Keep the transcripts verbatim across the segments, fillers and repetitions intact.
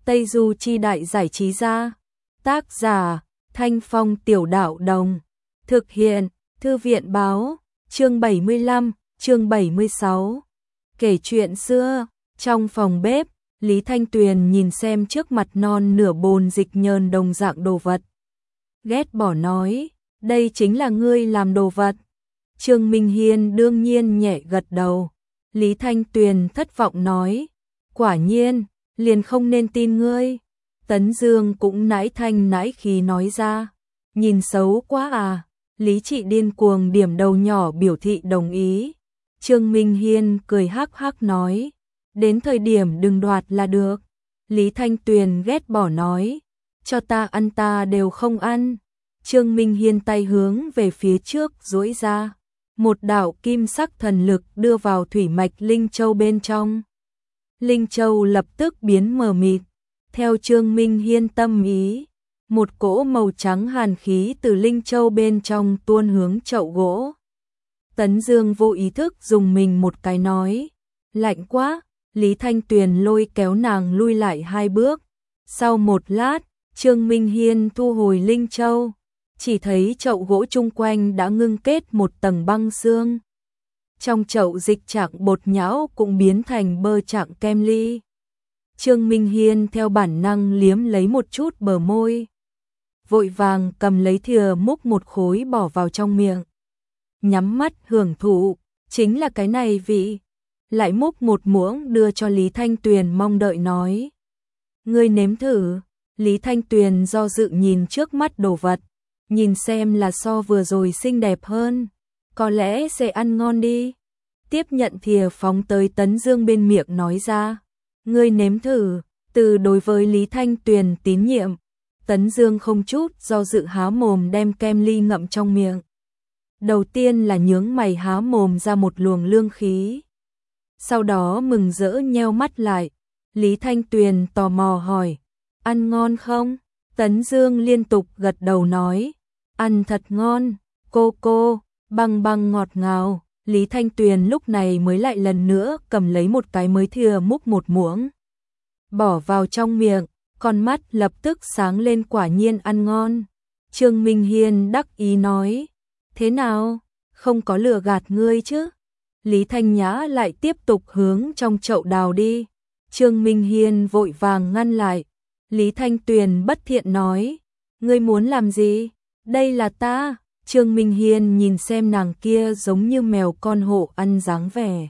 Tây Du Chi Đại Giải Trí Gia. Tác giả Thanh Phong Tiểu Đạo Đồng. Thực hiện Thư viện Báo. Chương bảy mươi lăm, chương bảy mươi sáu. Kể chuyện xưa. Trong phòng bếp, Lý Thanh Tuyền nhìn xem trước mặt non nửa bồn dịch nhờn đồng dạng đồ vật. Ghét bỏ nói, đây chính là ngươi làm đồ vật. Trương Minh Hiên đương nhiên nhẹ gật đầu. Lý Thanh Tuyền thất vọng nói, quả nhiên, liền không nên tin ngươi. Tấn Dương cũng nãi thanh nãi khí nói ra, nhìn xấu quá à. Lý Trị điên cuồng điểm đầu nhỏ biểu thị đồng ý. Trương Minh Hiên cười hắc hắc nói, đến thời điểm đừng đoạt là được. Lý Thanh Tuyền ghét bỏ nói, cho ta ăn ta đều không ăn. Trương Minh Hiên tay hướng về phía trước duỗi ra, một đạo kim sắc thần lực đưa vào thủy mạch Linh Châu bên trong. Linh Châu lập tức biến mờ mịt, theo Trương Minh Hiên tâm ý, một cỗ màu trắng hàn khí từ Linh Châu bên trong tuôn hướng chậu gỗ. Tấn Dương vô ý thức dùng mình một cái nói, lạnh quá. Lý Thanh Tuyền lôi kéo nàng lui lại hai bước. Sau một lát, Trương Minh Hiên thu hồi Linh Châu, chỉ thấy chậu gỗ chung quanh đã ngưng kết một tầng băng xương. Trong chậu dịch trạng bột nhão cũng biến thành bơ trạng kem ly. Trương Minh Hiên theo bản năng liếm lấy một chút bờ môi, vội vàng cầm lấy thìa múc một khối bỏ vào trong miệng, nhắm mắt hưởng thụ, chính là cái này vị. Lại múc một muỗng đưa cho Lý Thanh Tuyền mong đợi nói, ngươi nếm thử. Lý Thanh Tuyền do dự nhìn trước mắt đồ vật, nhìn xem là so vừa rồi xinh đẹp hơn, có lẽ sẽ ăn ngon đi. Tiếp nhận thìa phóng tới Tấn Dương bên miệng nói ra, ngươi nếm thử. Từ đối với Lý Thanh Tuyền tín nhiệm, Tấn Dương không chút do dự há mồm đem kem ly ngậm trong miệng. Đầu tiên là nhướng mày há mồm ra một luồng lương khí, sau đó mừng rỡ nheo mắt lại. Lý Thanh Tuyền tò mò hỏi, ăn ngon không? Tấn Dương liên tục gật đầu nói, ăn thật ngon, cô cô, băng băng ngọt ngào. Lý Thanh Tuyền lúc này mới lại lần nữa cầm lấy một cái mới thìa múc một muỗng, bỏ vào trong miệng, con mắt lập tức sáng lên, quả nhiên ăn ngon. Trương Minh Hiên đắc ý nói, thế nào, không có lừa gạt ngươi chứ? Lý Thanh Nhã lại tiếp tục hướng trong chậu đào đi. Trương Minh Hiên vội vàng ngăn lại. Lý Thanh Tuyền bất thiện nói, ngươi muốn làm gì? Đây là ta. Trương Minh Hiên nhìn xem nàng kia giống như mèo con hộ ăn dáng vẻ,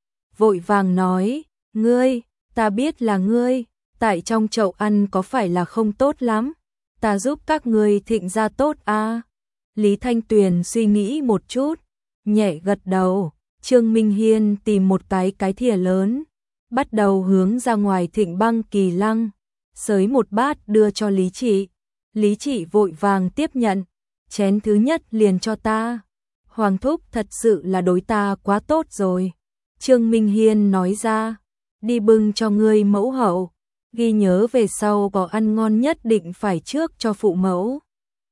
vội vàng nói, ngươi, ta biết là ngươi, tại trong chậu ăn có phải là không tốt lắm, ta giúp các ngươi thịnh ra tốt à? Lý Thanh Tuyền suy nghĩ một chút, nhẹ gật đầu. Trương Minh Hiên tìm một cái cái thìa lớn, bắt đầu hướng ra ngoài thịnh băng kỳ lăng, xới một bát đưa cho Lý Trị. Lý Trị vội vàng tiếp nhận, chén thứ nhất liền cho ta. Hoàng thúc thật sự là đối ta quá tốt rồi. Trương Minh Hiên nói ra, đi bưng cho ngươi mẫu hậu, ghi nhớ về sau có ăn ngon nhất định phải trước cho phụ mẫu.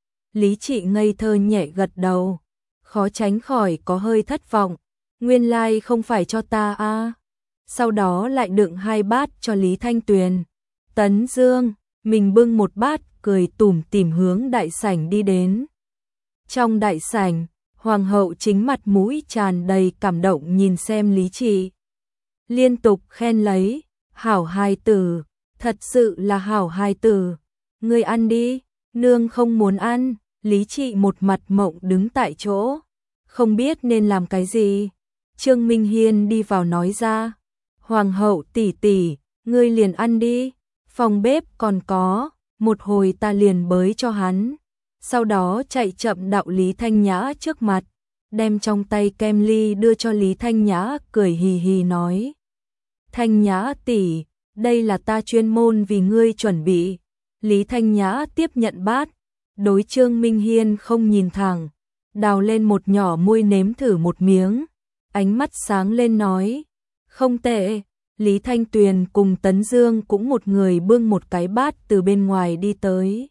Lý Trị ngây thơ nhẹ gật đầu, khó tránh khỏi có hơi thất vọng. Nguyên lai like không phải cho ta à. Sau đó lại đựng hai bát cho Lý Thanh Tuyền. Tấn Dương, mình bưng một bát, cười tủm tỉm hướng đại sảnh đi đến. Trong đại sảnh, Hoàng hậu chính mặt mũi tràn đầy cảm động nhìn xem Lý Trị, liên tục khen lấy, hảo hài tử, thật sự là hảo hài tử. Ngươi ăn đi, nương không muốn ăn. Lý Trị một mặt mộng đứng tại chỗ, không biết nên làm cái gì. Trương Minh Hiên đi vào nói ra, Hoàng hậu tỷ tỷ, ngươi liền ăn đi, phòng bếp còn có, một hồi ta liền bới cho hắn. Sau đó chạy chậm đạo Lý Thanh Nhã trước mặt, đem trong tay kem ly đưa cho Lý Thanh Nhã, cười hì hì nói, Thanh Nhã tỷ, đây là ta chuyên môn vì ngươi chuẩn bị. Lý Thanh Nhã tiếp nhận bát, đối Trương Minh Hiên không nhìn thẳng, đào lên một nhỏ môi nếm thử một miếng, ánh mắt sáng lên nói, không tệ. Lý Thanh Tuyền cùng Tấn Dương cũng một người bưng một cái bát từ bên ngoài đi tới.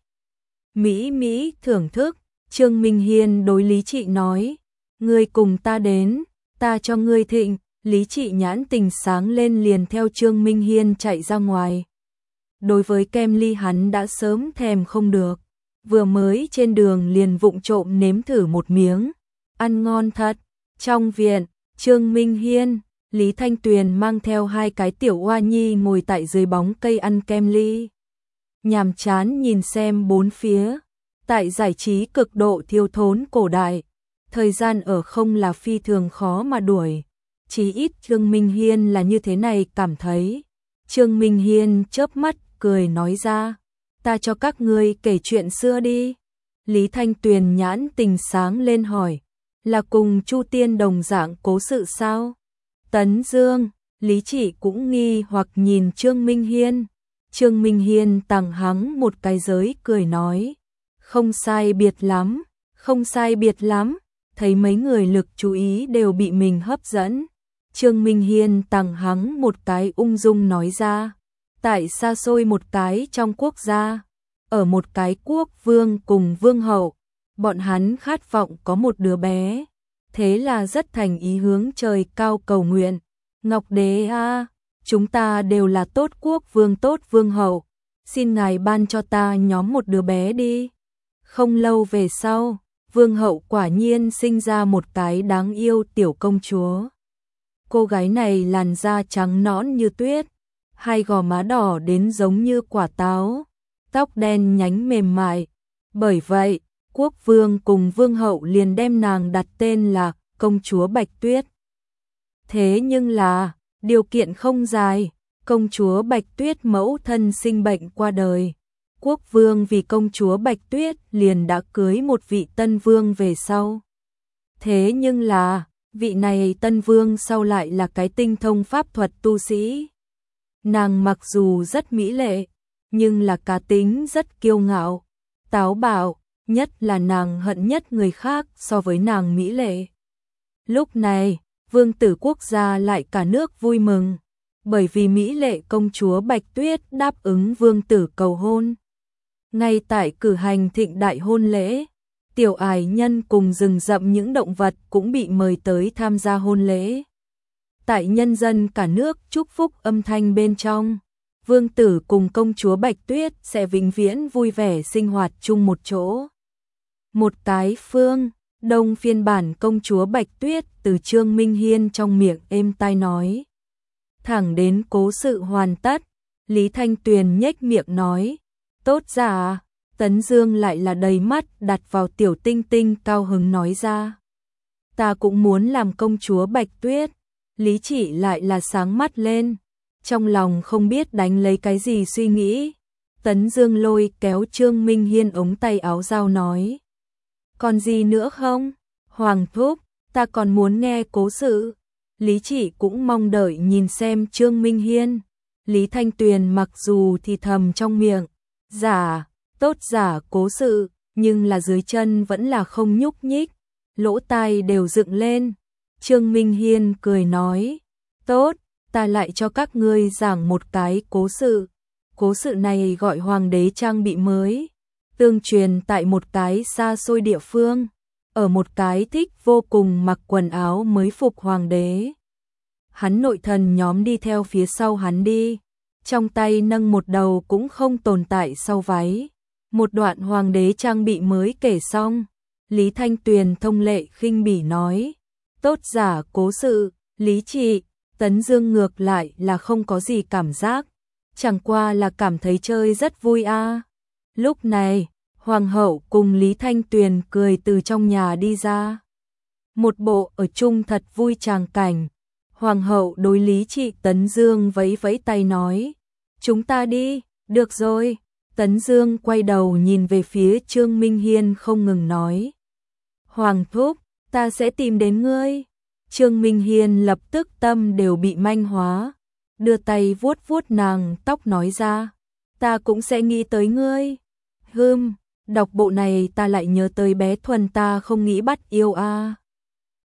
Mỹ Mỹ thưởng thức. Trương Minh Hiên đối Lý Trị nói, ngươi cùng ta đến, ta cho ngươi thịnh. Lý Trị nhãn tình sáng lên liền theo Trương Minh Hiên chạy ra ngoài. Đối với kem ly hắn đã sớm thèm không được, vừa mới trên đường liền vụng trộm nếm thử một miếng, ăn ngon thật. Trong viện, Trương Minh Hiên, Lý Thanh Tuyền mang theo hai cái tiểu oa nhi ngồi tại dưới bóng cây ăn kem ly. Nhàm chán nhìn xem bốn phía, tại giải trí cực độ thiếu thốn cổ đại, thời gian ở không là phi thường khó mà đuổi. Chí ít Trương Minh Hiên là như thế này cảm thấy. Trương Minh Hiên chớp mắt cười nói ra, ta cho các ngươi kể chuyện xưa đi. Lý Thanh Tuyền nhãn tình sáng lên hỏi, là cùng Chu Tiên đồng dạng cố sự sao? Tấn Dương, Lý Chỉ cũng nghi hoặc nhìn Trương Minh Hiên. Trương Minh Hiên tằng hắng một cái giới cười nói, không sai biệt lắm, không sai biệt lắm, thấy mấy người lực chú ý đều bị mình hấp dẫn. Trương Minh Hiên tằng hắng một cái ung dung nói ra, tại xa xôi một cái trong quốc gia, ở một cái quốc vương cùng vương hậu, bọn hắn khát vọng có một đứa bé, thế là rất thành ý hướng trời cao cầu nguyện, Ngọc Đế a, chúng ta đều là tốt quốc vương tốt vương hậu, xin ngài ban cho ta nhóm một đứa bé đi. Không lâu về sau, vương hậu quả nhiên sinh ra một cái đáng yêu tiểu công chúa. Cô gái này làn da trắng nõn như tuyết, hai gò má đỏ đến giống như quả táo, tóc đen nhánh mềm mại. Bởi vậy, quốc vương cùng vương hậu liền đem nàng đặt tên là công chúa Bạch Tuyết. Thế nhưng là, điều kiện không dài, công chúa Bạch Tuyết mẫu thân sinh bệnh qua đời. Quốc vương vì công chúa Bạch Tuyết liền đã cưới một vị tân vương về sau. Thế nhưng là, vị này tân vương sau lại là cái tinh thông pháp thuật tu sĩ. Nàng mặc dù rất mỹ lệ, nhưng là cá tính rất kiêu ngạo, táo bạo, nhất là nàng hận nhất người khác so với nàng mỹ lệ. Lúc này, vương tử quốc gia lại cả nước vui mừng, bởi vì mỹ lệ công chúa Bạch Tuyết đáp ứng vương tử cầu hôn. Ngay tại cử hành thịnh đại hôn lễ, tiểu ải nhân cùng rừng rậm những động vật cũng bị mời tới tham gia hôn lễ. Tại nhân dân cả nước chúc phúc âm thanh bên trong, vương tử cùng công chúa Bạch Tuyết sẽ vĩnh viễn vui vẻ sinh hoạt chung một chỗ. Một cái phương đông phiên bản công chúa Bạch Tuyết từ Trương Minh Hiên trong miệng êm tai nói. Thẳng đến cố sự hoàn tất, Lý Thanh Tuyền nhếch miệng nói, tốt giả. Tấn Dương lại là đầy mắt đặt vào tiểu tinh tinh cao hứng nói ra, ta cũng muốn làm công chúa Bạch Tuyết. Lý Chỉ lại là sáng mắt lên, trong lòng không biết đánh lấy cái gì suy nghĩ. Tấn Dương lôi kéo Trương Minh Hiên ống tay áo dao nói, còn gì nữa không? Hoàng thúc, ta còn muốn nghe cố sự. Lý Chỉ cũng mong đợi nhìn xem Trương Minh Hiên. Lý Thanh Tuyền mặc dù thì thầm trong miệng, giả, tốt giả cố sự, nhưng là dưới chân vẫn là không nhúc nhích, lỗ tai đều dựng lên. Trương Minh Hiên cười nói, tốt, ta lại cho các ngươi giảng một cái cố sự. Cố sự này gọi Hoàng đế trang bị mới, tương truyền tại một cái xa xôi địa phương, ở một cái thích vô cùng mặc quần áo mới phục hoàng đế. Hắn nội thần nhóm đi theo phía sau hắn đi, trong tay nâng một đầu cũng không tồn tại sau váy. Một đoạn hoàng đế trang bị mới kể xong, Lý Thanh Tuyền thông lệ khinh bỉ nói, tốt giả cố sự. Lý Trị, Tấn Dương ngược lại là không có gì cảm giác, chẳng qua là cảm thấy chơi rất vui a. À. Lúc này, hoàng hậu cùng Lý Thanh Tuyền cười từ trong nhà đi ra. Một bộ ở chung thật vui tràng cảnh. Hoàng hậu đối Lý Trị Tấn Dương vẫy vẫy tay nói, chúng ta đi, được rồi. Tấn Dương quay đầu nhìn về phía Trương Minh Hiên không ngừng nói, Hoàng thúc, ta sẽ tìm đến ngươi. Trương Minh Hiên lập tức tâm đều bị manh hóa, đưa tay vuốt vuốt nàng tóc nói ra, ta cũng sẽ nghĩ tới ngươi. Hừm, đọc bộ này ta lại nhớ tới bé Thuần ta không nghĩ bắt yêu a. À.